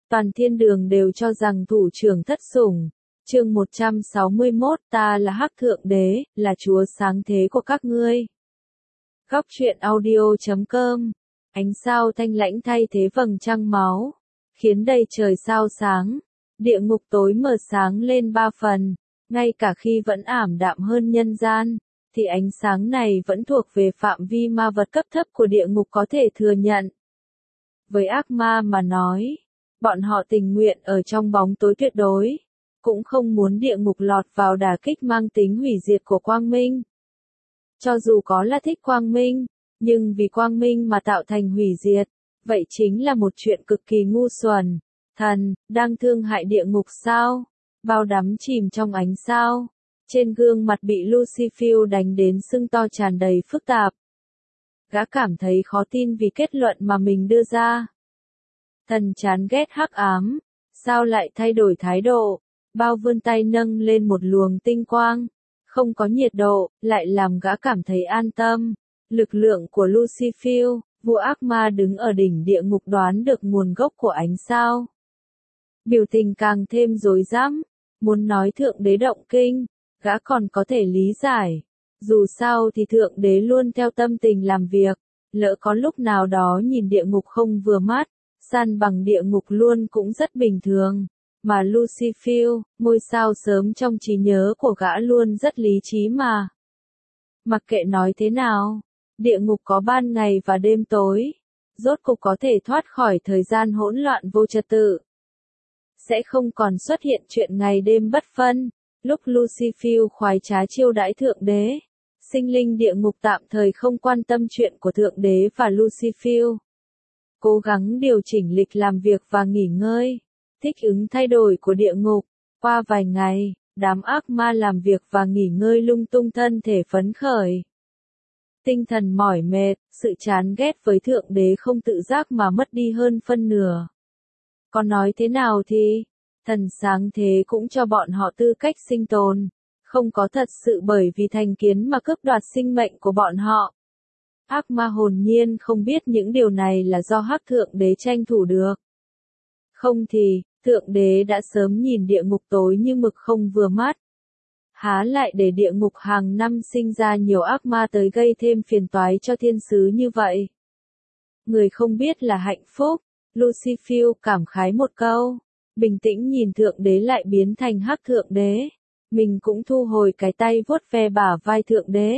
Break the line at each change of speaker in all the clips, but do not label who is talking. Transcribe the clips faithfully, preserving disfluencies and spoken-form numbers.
Toàn thiên đường đều cho rằng thủ trưởng thất sủng. Chương một trăm sáu mươi mốt, ta là Hắc Thượng Đế, là Chúa sáng thế của các ngươi. Góc truyện audio chấm com. Ánh sao thanh lãnh thay thế vầng trăng máu, khiến đầy trời sao sáng. Địa ngục tối mờ sáng lên ba phần, ngay cả khi vẫn ảm đạm hơn nhân gian, thì ánh sáng này vẫn thuộc về phạm vi ma vật cấp thấp của địa ngục có thể thừa nhận. Với ác ma mà nói, bọn họ tình nguyện ở trong bóng tối tuyệt đối, cũng không muốn địa ngục lọt vào đả kích mang tính hủy diệt của quang minh. Cho dù có là thích quang minh, nhưng vì quang minh mà tạo thành hủy diệt, vậy chính là một chuyện cực kỳ ngu xuẩn. Thần, đang thương hại địa ngục sao? Bao đắm chìm trong ánh sao. Trên gương mặt bị Lucifer đánh đến sưng to tràn đầy phức tạp. Gã cảm thấy khó tin vì kết luận mà mình đưa ra. Thần chán ghét hắc ám, sao lại thay đổi thái độ? Bao vươn tay nâng lên một luồng tinh quang, không có nhiệt độ, lại làm gã cảm thấy an tâm. Lực lượng của Lucifer, vua ác ma đứng ở đỉnh địa ngục đoán được nguồn gốc của ánh sao. Biểu tình càng thêm rối rắm, muốn nói thượng đế động kinh, gã còn có thể lý giải. Dù sao thì thượng đế luôn theo tâm tình làm việc, lỡ có lúc nào đó nhìn địa ngục không vừa mắt, san bằng địa ngục luôn cũng rất bình thường. Mà Lucifer, ngôi sao sớm trong trí nhớ của gã luôn rất lý trí mà. Mặc kệ nói thế nào, địa ngục có ban ngày và đêm tối, rốt cục có thể thoát khỏi thời gian hỗn loạn vô trật tự. Sẽ không còn xuất hiện chuyện ngày đêm bất phân, lúc Lucifer khoái trá chiêu đãi thượng đế. Sinh linh địa ngục tạm thời không quan tâm chuyện của thượng đế và Lucifer. Cố gắng điều chỉnh lịch làm việc và nghỉ ngơi, thích ứng thay đổi của địa ngục. Qua vài ngày, đám ác ma làm việc và nghỉ ngơi lung tung, thân thể phấn khởi. Tinh thần mỏi mệt, sự chán ghét với thượng đế không tự giác mà mất đi hơn phân nửa. Còn nói thế nào thì, thần sáng thế cũng cho bọn họ tư cách sinh tồn, không có thật sự bởi vì thành kiến mà cướp đoạt sinh mệnh của bọn họ. Ác ma hồn nhiên không biết những điều này là do Hắc Thượng Đế tranh thủ được. Không thì, Thượng Đế đã sớm nhìn địa ngục tối như mực không vừa mắt. Há lại để địa ngục hàng năm sinh ra nhiều ác ma tới gây thêm phiền toái cho thiên sứ như vậy. Người không biết là hạnh phúc, Lucifer cảm khái một câu, bình tĩnh nhìn Thượng Đế lại biến thành Hắc Thượng Đế. Mình cũng thu hồi cái tay vuốt ve bả vai Thượng Đế.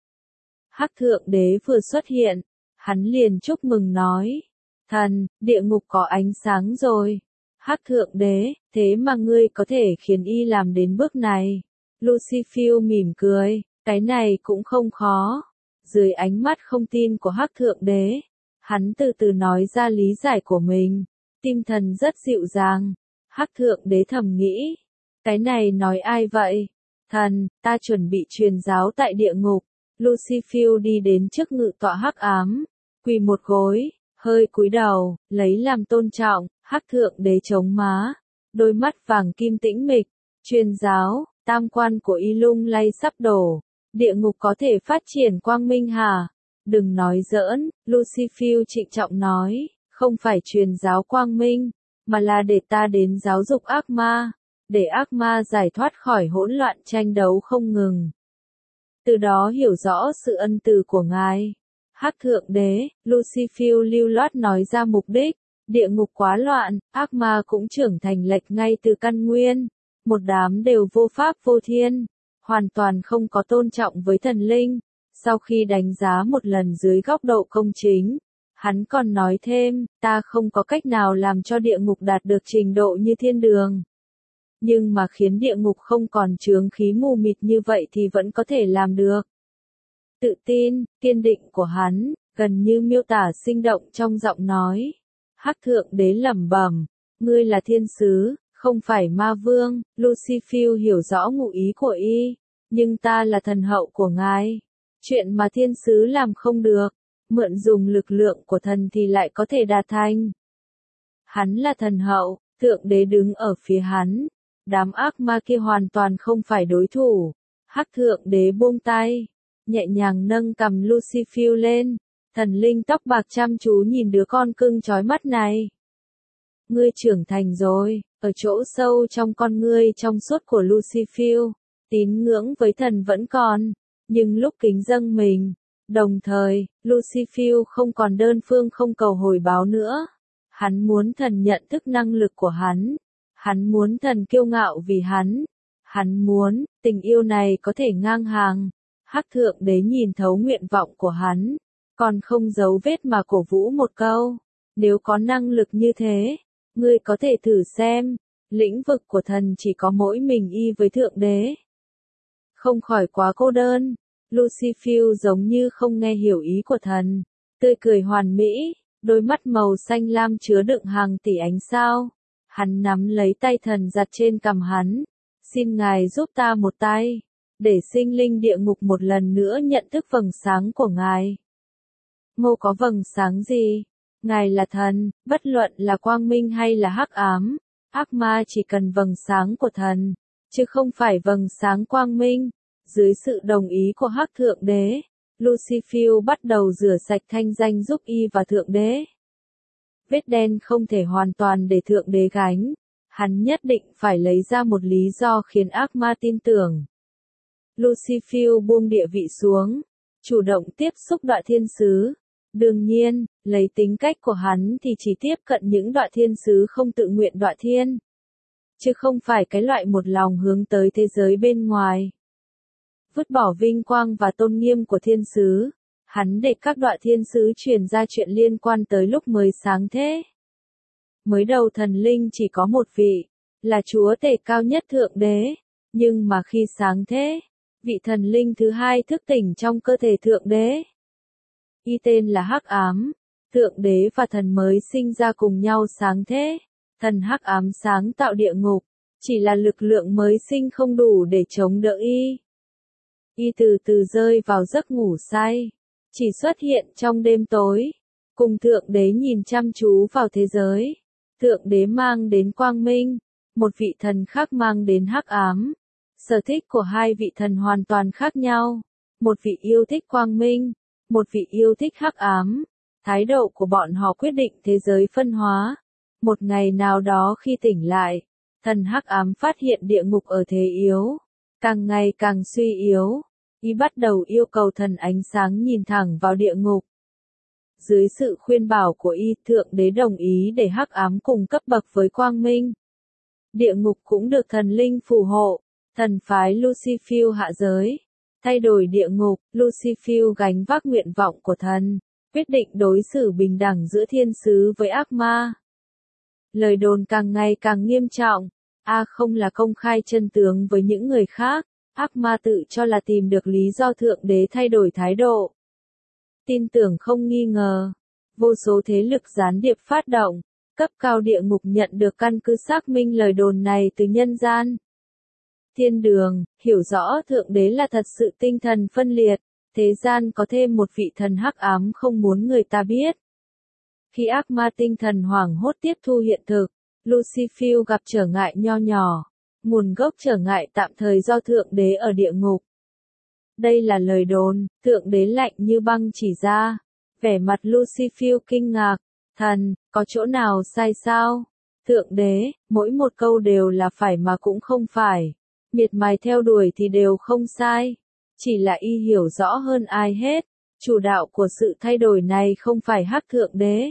Hắc Thượng Đế vừa xuất hiện, hắn liền chúc mừng nói, thần, địa ngục có ánh sáng rồi. Hắc Thượng Đế, thế mà ngươi có thể khiến y làm đến bước này. Lucifer mỉm cười, cái này cũng không khó. Dưới ánh mắt không tin của Hắc Thượng Đế, hắn từ từ nói ra lý giải của mình. Tinh thần rất dịu dàng. Hắc Thượng Đế thầm nghĩ, cái này nói ai vậy? Thần, ta chuẩn bị truyền giáo tại địa ngục. Lucifer đi đến trước ngự tọa hắc ám, quỳ một gối, hơi cúi đầu, lấy làm tôn trọng. Hắc Thượng Đế chống má, đôi mắt vàng kim tĩnh mịch. Truyền giáo, tam quan của y lung lay sắp đổ. Địa ngục có thể phát triển quang minh hả? Đừng nói giỡn, Lucifer trịnh trọng nói, không phải truyền giáo quang minh, mà là để ta đến giáo dục ác ma, để ác ma giải thoát khỏi hỗn loạn tranh đấu không ngừng. Từ đó hiểu rõ sự ân từ của ngài. Hắc Thượng Đế, Lucifer lưu loát nói ra mục đích. Địa ngục quá loạn, ác ma cũng trưởng thành lệch ngay từ căn nguyên. Một đám đều vô pháp vô thiên, hoàn toàn không có tôn trọng với thần linh. Sau khi đánh giá một lần dưới góc độ công chính, hắn còn nói thêm, ta không có cách nào làm cho địa ngục đạt được trình độ như thiên đường. Nhưng mà khiến địa ngục không còn chướng khí mù mịt như vậy thì vẫn có thể làm được. Tự tin, kiên định của hắn, gần như miêu tả sinh động trong giọng nói. Hắc Thượng Đế lẩm bẩm, ngươi là thiên sứ, không phải ma vương. Lucifer hiểu rõ ngụ ý của y, nhưng ta là thần hậu của ngài. Chuyện mà thiên sứ làm không được, mượn dùng lực lượng của thần thì lại có thể đạt thành. Hắn là thần hậu, Thượng Đế đứng ở phía hắn. Đám ác ma kia hoàn toàn không phải đối thủ. Hắc Thượng Đế buông tay, nhẹ nhàng nâng cằm Lucifer lên. Thần linh tóc bạc chăm chú nhìn đứa con cưng chói mắt này. ngươi trưởng thành rồi, ở chỗ sâu trong con ngươi trong suốt của Lucifer, tín ngưỡng với thần vẫn còn, nhưng lúc kính dâng mình, đồng thời, Lucifer không còn đơn phương không cầu hồi báo nữa. Hắn muốn thần nhận thức năng lực của hắn, hắn muốn thần kiêu ngạo vì hắn, hắn muốn, tình yêu này có thể ngang hàng. Hắc thượng đế nhìn thấu nguyện vọng của hắn, còn không giấu vết mà cổ vũ một câu, nếu có năng lực như thế, ngươi có thể thử xem, lĩnh vực của thần chỉ có mỗi mình y với thượng đế. Không khỏi quá cô đơn, Lucifer giống như không nghe hiểu ý của thần, tươi cười hoàn mỹ, đôi mắt màu xanh lam chứa đựng hàng tỷ ánh sao. Hắn nắm lấy tay thần giặt trên cằm hắn, xin ngài giúp ta một tay, để sinh linh địa ngục một lần nữa nhận thức vầng sáng của ngài. Ngô có vầng sáng gì? Ngài là thần, bất luận là quang minh hay là hắc ám, ác ma chỉ cần vầng sáng của thần, chứ không phải vầng sáng quang minh. Dưới sự đồng ý của hắc thượng đế, Lucifer bắt đầu rửa sạch thanh danh giúp y và thượng đế. Vết đen không thể hoàn toàn để thượng đế gánh, hắn nhất định phải lấy ra một lý do khiến ác ma tin tưởng. Lucifer buông địa vị xuống, chủ động tiếp xúc Đọa Thiên Sứ. Đương nhiên, lấy tính cách của hắn thì chỉ tiếp cận những Đọa Thiên Sứ không tự nguyện đọa thiên, chứ không phải cái loại một lòng hướng tới thế giới bên ngoài. Vứt bỏ vinh quang và tôn nghiêm của thiên sứ, hắn để các Đọa Thiên Sứ truyền ra chuyện liên quan tới lúc mới sáng thế. Mới đầu thần linh chỉ có một vị, là chúa tể cao nhất thượng đế, nhưng mà khi sáng thế, vị thần linh thứ hai thức tỉnh trong cơ thể thượng đế. Y tên là Hắc Ám, thượng đế và thần mới sinh ra cùng nhau sáng thế, thần Hắc Ám sáng tạo địa ngục, chỉ là lực lượng mới sinh không đủ để chống đỡ y. Y từ từ rơi vào giấc ngủ say, chỉ xuất hiện trong đêm tối, cùng thượng đế nhìn chăm chú vào thế giới. Thượng đế mang đến quang minh, một vị thần khác mang đến hắc ám. Sở thích của hai vị thần hoàn toàn khác nhau, một vị yêu thích quang minh, một vị yêu thích hắc ám. Thái độ của bọn họ quyết định thế giới phân hóa. Một ngày nào đó khi tỉnh lại, thần hắc ám phát hiện địa ngục ở thế yếu, càng ngày càng suy yếu. Y bắt đầu yêu cầu thần ánh sáng nhìn thẳng vào địa ngục. Dưới sự khuyên bảo của y, thượng đế đồng ý để hắc ám cùng cấp bậc với quang minh. Địa ngục cũng được thần linh phù hộ, thần phái Lucifer hạ giới. Thay đổi địa ngục, Lucifer gánh vác nguyện vọng của thần, quyết định đối xử bình đẳng giữa thiên sứ với ác ma. Lời đồn càng ngày càng nghiêm trọng, A không là công khai chân tướng với những người khác, ác ma tự cho là tìm được lý do thượng đế thay đổi thái độ. Tin tưởng không nghi ngờ, vô số thế lực gián điệp phát động, cấp cao địa ngục nhận được căn cứ xác minh lời đồn này từ nhân gian. Thiên đường, hiểu rõ thượng đế là thật sự tinh thần phân liệt, thế gian có thêm một vị thần hắc ám không muốn người ta biết. Khi ác ma tinh thần hoảng hốt tiếp thu hiện thực, Lucifer gặp trở ngại nho nhỏ, nguồn gốc trở ngại tạm thời do thượng đế ở địa ngục. Đây là lời đồn, thượng đế lạnh như băng chỉ ra, vẻ mặt Lucifer kinh ngạc, thần, có chỗ nào sai sao? Thượng đế, mỗi một câu đều là phải mà cũng không phải, miệt mài theo đuổi thì đều không sai, chỉ là y hiểu rõ hơn ai hết, chủ đạo của sự thay đổi này không phải hắc thượng đế,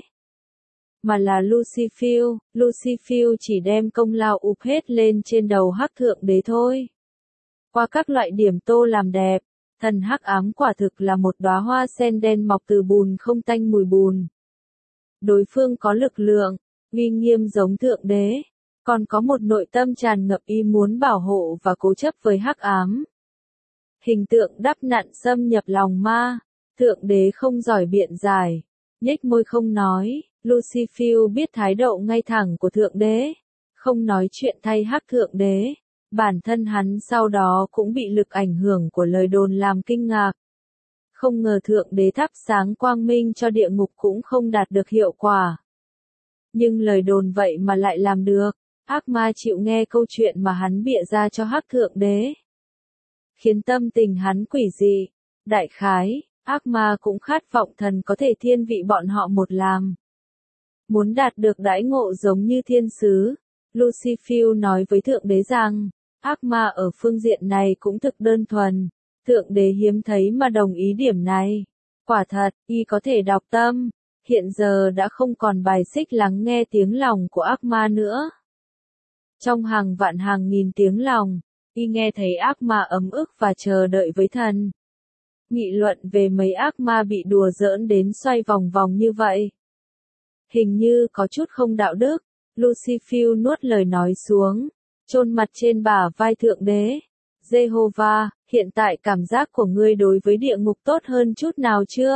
mà là Lucifer, Lucifer chỉ đem công lao ụp hết lên trên đầu hắc thượng đế thôi. Qua các loại điểm tô làm đẹp, thần hắc ám quả thực là một đóa hoa sen đen mọc từ bùn không tanh mùi bùn. Đối phương có lực lượng, uy nghiêm giống thượng đế, còn có một nội tâm tràn ngập ý muốn bảo hộ và cố chấp với hắc ám. Hình tượng đắp nặn xâm nhập lòng ma, thượng đế không giỏi biện giải, nhếch môi không nói. Lucifer biết thái độ ngay thẳng của thượng đế, không nói chuyện thay hắc thượng đế. Bản thân hắn sau đó cũng bị lực ảnh hưởng của lời đồn làm kinh ngạc. Không ngờ thượng đế thắp sáng quang minh cho địa ngục cũng không đạt được hiệu quả. Nhưng lời đồn vậy mà lại làm được, ác ma chịu nghe câu chuyện mà hắn bịa ra cho hắc thượng đế. Khiến tâm tình hắn quỷ dị, đại khái, ác ma cũng khát vọng thần có thể thiên vị bọn họ một làm. muốn đạt được đãi ngộ giống như thiên sứ. Lucifer nói với Thượng Đế rằng, ác ma ở phương diện này cũng thực đơn thuần. Thượng Đế hiếm thấy mà đồng ý điểm này. Quả thật, y có thể đọc tâm, hiện giờ đã không còn bài xích lắng nghe tiếng lòng của ác ma nữa. Trong hàng vạn hàng nghìn tiếng lòng, y nghe thấy ác ma ấm ức và chờ đợi với thần. Nghị luận về mấy ác ma bị đùa giỡn đến xoay vòng vòng như vậy. Hình như có chút không đạo đức. Lucifer nuốt lời nói xuống, chôn mặt trên bả vai Thượng Đế. Jehovah, hiện tại cảm giác của ngươi đối với địa ngục tốt hơn chút nào chưa?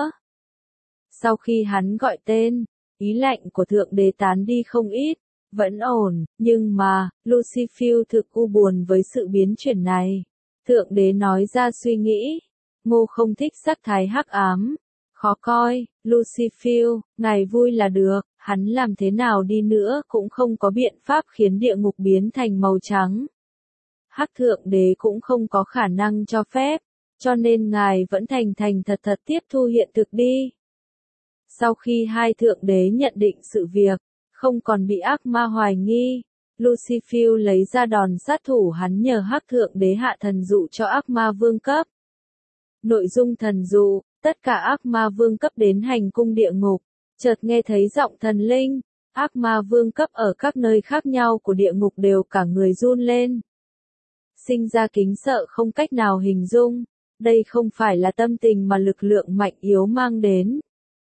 Sau khi hắn gọi tên, ý lạnh của Thượng Đế tán đi không ít, vẫn ổn, nhưng mà, Lucifer thực u buồn với sự biến chuyển này. Thượng Đế nói ra suy nghĩ, Ngô không thích sắc thái hắc ám, khó coi, Lucifer, ngài vui là được, hắn làm thế nào đi nữa cũng không có biện pháp khiến địa ngục biến thành màu trắng. Hắc Thượng Đế cũng không có khả năng cho phép, cho nên ngài vẫn thành thành thật thật tiếp thu hiện thực đi. Sau khi hai Thượng Đế nhận định sự việc, không còn bị ác ma hoài nghi, Lucifer lấy ra đòn sát thủ hắn nhờ Hắc Thượng Đế hạ thần dụ cho ác ma vương cấp. Nội dung thần dụ, tất cả ác ma vương cấp đến hành cung địa ngục, chợt nghe thấy giọng thần linh, ác ma vương cấp ở các nơi khác nhau của địa ngục đều cả người run lên. Sinh ra kính sợ không cách nào hình dung, đây không phải là tâm tình mà lực lượng mạnh yếu mang đến.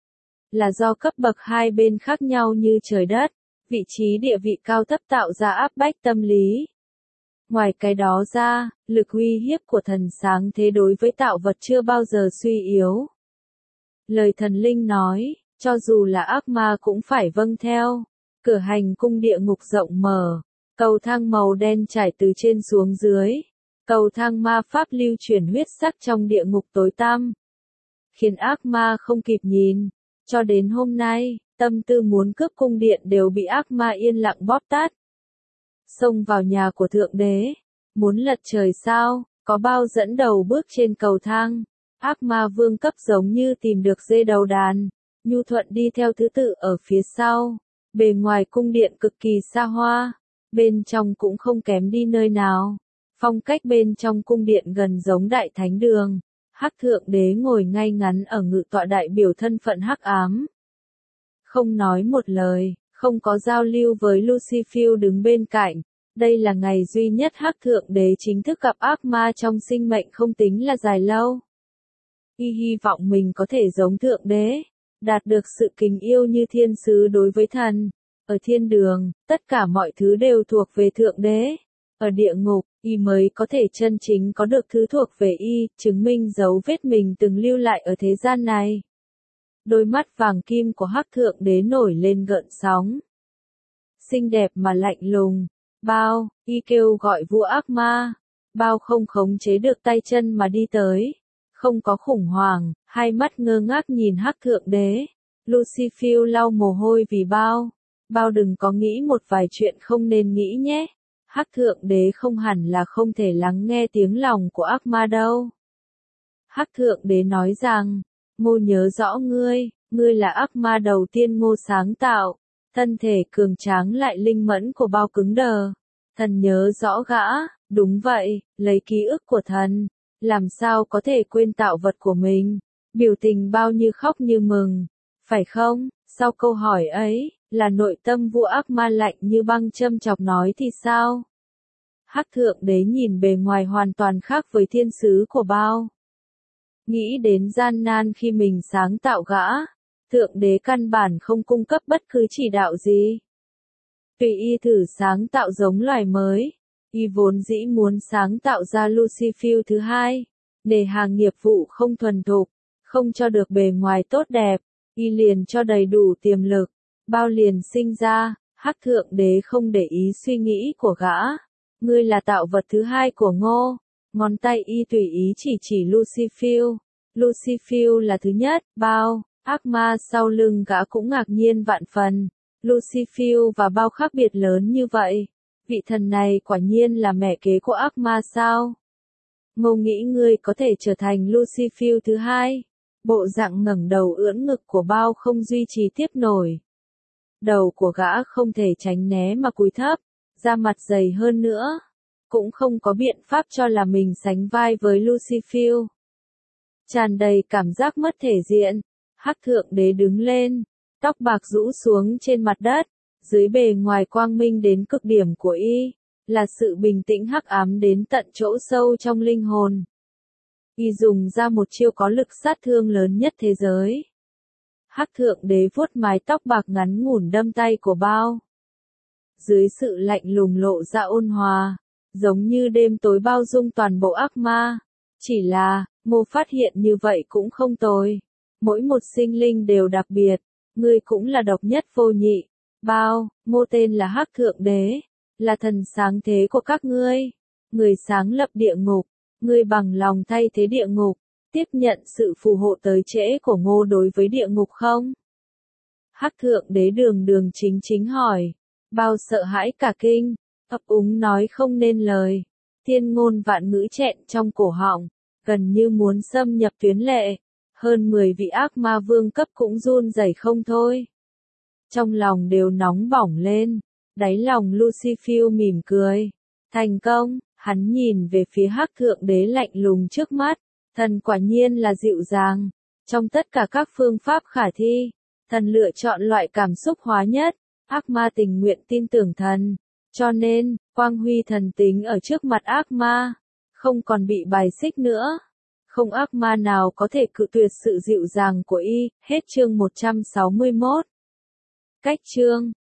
Là do cấp bậc hai bên khác nhau như trời đất, vị trí địa vị cao thấp tạo ra áp bách tâm lý. Ngoài cái đó ra, lực uy hiếp của thần sáng thế đối với tạo vật chưa bao giờ suy yếu. Lời thần linh nói, cho dù là ác ma cũng phải vâng theo. Cửa hành cung địa ngục rộng mở, cầu thang màu đen trải từ trên xuống dưới. Cầu thang ma pháp lưu chuyển huyết sắc trong địa ngục tối tăm, khiến ác ma không kịp nhìn. Cho đến hôm nay, tâm tư muốn cướp cung điện đều bị ác ma yên lặng bóp tát. Xông vào nhà của Thượng Đế, muốn lật trời sao, có bao dẫn đầu bước trên cầu thang. Ác ma vương cấp giống như tìm được dê đầu đàn, nhu thuận đi theo thứ tự ở phía sau. Bề ngoài cung điện cực kỳ xa hoa, bên trong cũng không kém đi nơi nào. Phong cách bên trong cung điện gần giống đại thánh đường. Hắc Thượng Đế ngồi ngay ngắn ở ngự tọa đại biểu thân phận hắc ám. Không nói một lời, không có giao lưu với Lucifer đứng bên cạnh. Đây là ngày duy nhất Hắc Thượng Đế chính thức gặp ác ma trong sinh mệnh không tính là dài lâu. Y hy vọng mình có thể giống Thượng Đế, đạt được sự kính yêu như thiên sứ đối với thần. Ở thiên đường, tất cả mọi thứ đều thuộc về Thượng Đế. Ở địa ngục, y mới có thể chân chính có được thứ thuộc về y, chứng minh dấu vết mình từng lưu lại ở thế gian này. Đôi mắt vàng kim của Hắc Thượng Đế nổi lên gợn sóng. Xinh đẹp mà lạnh lùng. Bao, y kêu gọi vua ác ma. Bao không khống chế được tay chân mà đi tới. Không có khủng hoảng, hai mắt ngơ ngác nhìn Hắc Thượng Đế. Lucifer lau mồ hôi vì Bao. Bao đừng có nghĩ một vài chuyện không nên nghĩ nhé. Hắc Thượng Đế không hẳn là không thể lắng nghe tiếng lòng của ác ma đâu. Hắc Thượng Đế nói rằng, Ngô nhớ rõ ngươi, ngươi là ác ma đầu tiên Ngô sáng tạo. Thân thể cường tráng lại linh mẫn của Bao cứng đờ. Thần nhớ rõ gã, đúng vậy, lấy ký ức của thần. Làm sao có thể quên tạo vật của mình. Biểu tình Bao như khóc như mừng. Phải không? Sau câu hỏi ấy, là nội tâm vua ác ma lạnh như băng châm chọc nói thì sao? Hắc Thượng Đế nhìn bề ngoài hoàn toàn khác với thiên sứ của Bao. Nghĩ đến gian nan khi mình sáng tạo gã, Thượng Đế căn bản không cung cấp bất cứ chỉ đạo gì. Tùy y thử sáng tạo giống loài mới, y vốn dĩ muốn sáng tạo ra Lucifer thứ hai, nề hà nghiệp vụ không thuần thục, không cho được bề ngoài tốt đẹp, y liền cho đầy đủ tiềm lực. Bao liền sinh ra, Hắc Thượng Đế không để ý suy nghĩ của gã. Ngươi là tạo vật thứ hai của Ngô. Ngón tay y tùy ý chỉ chỉ Lucifer. Lucifer là thứ nhất, Bao, ác ma sau lưng gã cũng ngạc nhiên vạn phần. Lucifer và Bao khác biệt lớn như vậy. Vị thần này quả nhiên là mẹ kế của ác ma sao? Ngô nghĩ ngươi có thể trở thành Lucifer thứ hai. Bộ dạng ngẩng đầu ưỡn ngực của Bao không duy trì tiếp nổi. Đầu của gã không thể tránh né mà cúi thấp, da mặt dày hơn nữa, cũng không có biện pháp cho là mình sánh vai với Lucifer. Tràn đầy cảm giác mất thể diện, Hắc Thượng Đế đứng lên, tóc bạc rũ xuống trên mặt đất, dưới bề ngoài quang minh đến cực điểm của y, là sự bình tĩnh hắc ám đến tận chỗ sâu trong linh hồn. Y dùng ra một chiêu có lực sát thương lớn nhất thế giới. Hắc Thượng Đế vuốt mái tóc bạc ngắn ngủn đâm tay của Bao. Dưới sự lạnh lùng lộ ra ôn hòa, giống như đêm tối bao dung toàn bộ ác ma. Chỉ là, Mô phát hiện như vậy cũng không tồi. Mỗi một sinh linh đều đặc biệt, ngươi cũng là độc nhất vô nhị. Bao, Mô tên là Hắc Thượng Đế, là thần sáng thế của các ngươi. Người sáng lập địa ngục, ngươi bằng lòng thay thế địa ngục, tiếp nhận sự phù hộ tới trễ của Ngô đối với địa ngục không? Hắc Thượng Đế đường đường chính chính hỏi. Bao sợ hãi cả kinh, ấp úng nói không nên lời. Thiên ngôn vạn ngữ chẹn trong cổ họng, gần như muốn xâm nhập tuyến lệ. Hơn mười vị ác ma vương cấp cũng run rẩy không thôi. Trong lòng đều nóng bỏng lên, đáy lòng Lucifer mỉm cười. Thành công, hắn nhìn về phía Hắc Thượng Đế lạnh lùng trước mắt. Thần quả nhiên là dịu dàng. Trong tất cả các phương pháp khả thi, thần lựa chọn loại cảm xúc hóa nhất. Ác ma tình nguyện tin tưởng thần. Cho nên, quang huy thần tính ở trước mặt ác ma, không còn bị bài xích nữa. Không ác ma nào có thể cự tuyệt sự dịu dàng của y. Hết chương một trăm sáu mươi mốt. Cách chương